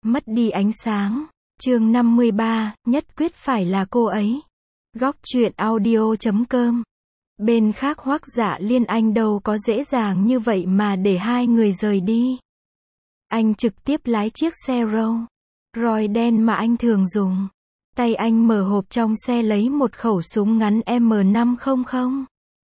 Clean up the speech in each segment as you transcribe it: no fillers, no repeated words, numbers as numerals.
Mất đi ánh sáng. Chương 53, nhất quyết phải là cô ấy. Góc truyện audio.com. Bên khác Hoắc Dạ Liên, anh đâu có dễ dàng như vậy mà để hai người rời đi. Anh trực tiếp lái chiếc xe Rolls-Royce đen mà anh thường dùng. Tay anh mở hộp trong xe lấy một khẩu súng ngắn M500.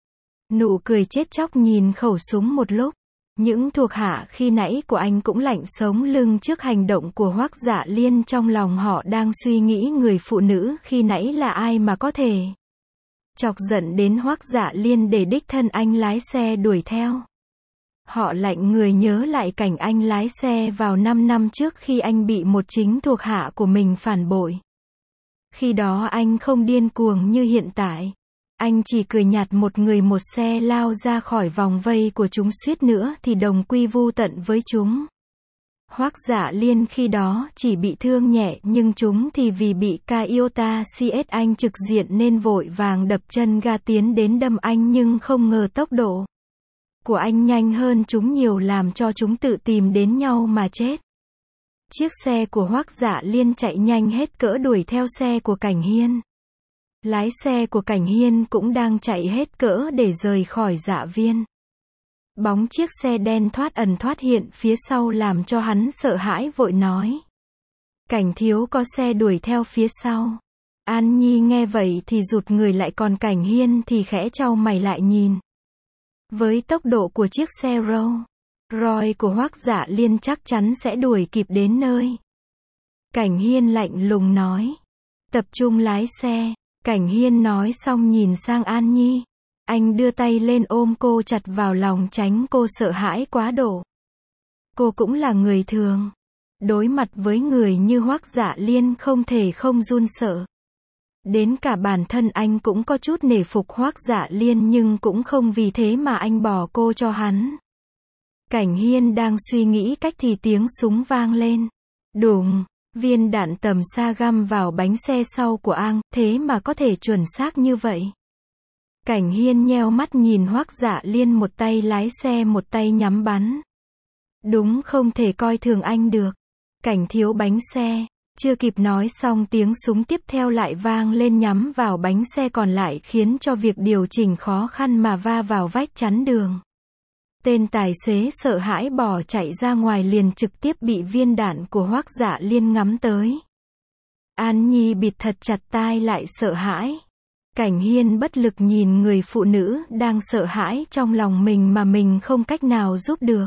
Nụ cười chết chóc nhìn khẩu súng một lúc. Những thuộc hạ khi nãy của anh cũng lạnh sống lưng trước hành động của Hoắc Dạ Liên, trong lòng họ đang suy nghĩ người phụ nữ khi nãy là ai mà có thể chọc giận đến Hoắc Dạ Liên để đích thân anh lái xe đuổi theo. Họ lạnh người nhớ lại cảnh anh lái xe vào 5 năm trước khi anh bị một chính thuộc hạ của mình phản bội. Khi đó anh không điên cuồng như hiện tại. Anh chỉ cười nhạt một người một xe lao ra khỏi vòng vây của chúng, suýt nữa thì đồng quy vu tận với chúng. Hoắc Dạ Liên khi đó chỉ bị thương nhẹ, nhưng chúng thì vì bị Toyota CS anh trực diện nên vội vàng đập chân ga tiến đến đâm anh, nhưng không ngờ tốc độ của anh nhanh hơn chúng nhiều làm cho chúng tự tìm đến nhau mà chết. Chiếc xe của Hoắc Dạ Liên chạy nhanh hết cỡ đuổi theo xe của Cảnh Hiên. Lái xe của Cảnh Hiên cũng đang chạy hết cỡ để rời khỏi Dạ Viên. Bóng chiếc xe đen thoát ẩn thoát hiện phía sau làm cho hắn sợ hãi, vội nói: Cảnh thiếu, có xe đuổi theo phía sau. An Nhi nghe vậy thì rụt người lại, còn Cảnh Hiên thì khẽ chau mày lại nhìn. Với tốc độ của chiếc xe Rolls-Royce của Hoắc Dạ Liên chắc chắn sẽ đuổi kịp đến nơi. Cảnh Hiên lạnh lùng nói: Tập trung lái xe. Cảnh Hiên nói xong nhìn sang An Nhi. Anh đưa tay lên ôm cô chặt vào lòng, tránh cô sợ hãi quá độ. Cô cũng là người thường. Đối mặt với người như Hoắc Dạ Liên không thể không run sợ. Đến cả bản thân anh cũng có chút nể phục Hoắc Dạ Liên, nhưng cũng không vì thế mà anh bỏ cô cho hắn. Cảnh Hiên đang suy nghĩ cách thì tiếng súng vang lên. Đùng! Viên đạn tầm xa găm vào bánh xe sau của An, thế mà có thể chuẩn xác như vậy. Cảnh Hiên nheo mắt nhìn Hoắc Dạ Liên, một tay lái xe một tay nhắm bắn. Đúng không thể coi thường anh được. Cảnh thiếu, bánh xe. Chưa kịp nói xong tiếng súng tiếp theo lại vang lên nhắm vào bánh xe còn lại, khiến cho việc điều chỉnh khó khăn mà va vào vách chắn đường. Tên tài xế sợ hãi bỏ chạy ra ngoài, liền trực tiếp bị viên đạn của Hoắc Dạ Liên ngắm tới. An Nhi bịt thật chặt tai lại, sợ hãi. Cảnh Hiên bất lực nhìn người phụ nữ đang sợ hãi trong lòng mình mà mình không cách nào giúp được.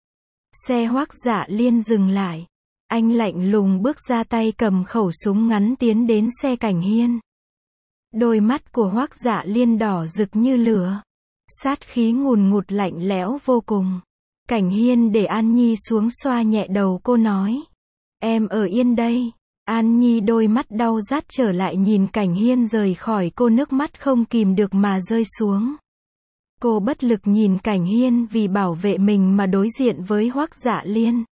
Xe Hoắc Dạ Liên dừng lại. Anh lạnh lùng bước ra, tay cầm khẩu súng ngắn tiến đến xe Cảnh Hiên. Đôi mắt của Hoắc Dạ Liên đỏ rực như lửa. Sát khí ngùn ngụt lạnh lẽo vô cùng. Cảnh Hiên để An Nhi xuống, xoa nhẹ đầu cô nói: Em ở yên đây. An Nhi đôi mắt đau rát trở lại nhìn Cảnh Hiên rời khỏi cô, nước mắt không kìm được mà rơi xuống. Cô bất lực nhìn Cảnh Hiên vì bảo vệ mình mà đối diện với Hoắc Dạ Liên.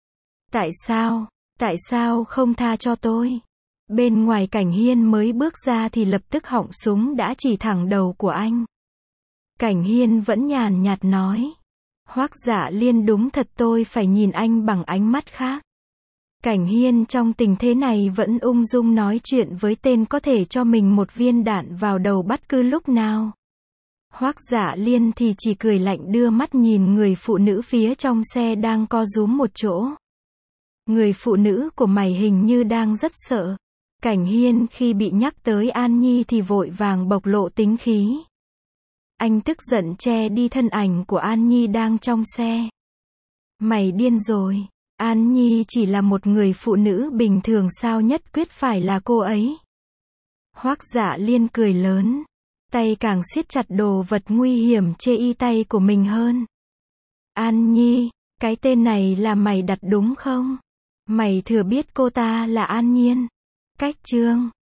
Tại sao không tha cho tôi? Bên ngoài Cảnh Hiên mới bước ra thì lập tức họng súng đã chỉ thẳng đầu của anh. Cảnh Hiên vẫn nhàn nhạt nói: Hoắc Dạ Liên, đúng thật tôi phải nhìn anh bằng ánh mắt khác. Cảnh Hiên trong tình thế này vẫn ung dung nói chuyện với tên có thể cho mình một viên đạn vào đầu bất cứ lúc nào. Hoắc Dạ Liên thì chỉ cười lạnh, đưa mắt nhìn người phụ nữ phía trong xe đang co rúm một chỗ. Người phụ nữ của mày hình như đang rất sợ. Cảnh Hiên khi bị nhắc tới An Nhi thì vội vàng bộc lộ tính khí. Anh tức giận che đi thân ảnh của An Nhi đang trong xe. Mày điên rồi. An Nhi chỉ là một người phụ nữ bình thường, sao nhất quyết phải là cô ấy? Hoắc Dạ Liên cười lớn. Tay càng siết chặt đồ vật nguy hiểm chê y tay của mình hơn. An Nhi, cái tên này là mày đặt đúng không? Mày thừa biết cô ta là An Nhiên. Cách chương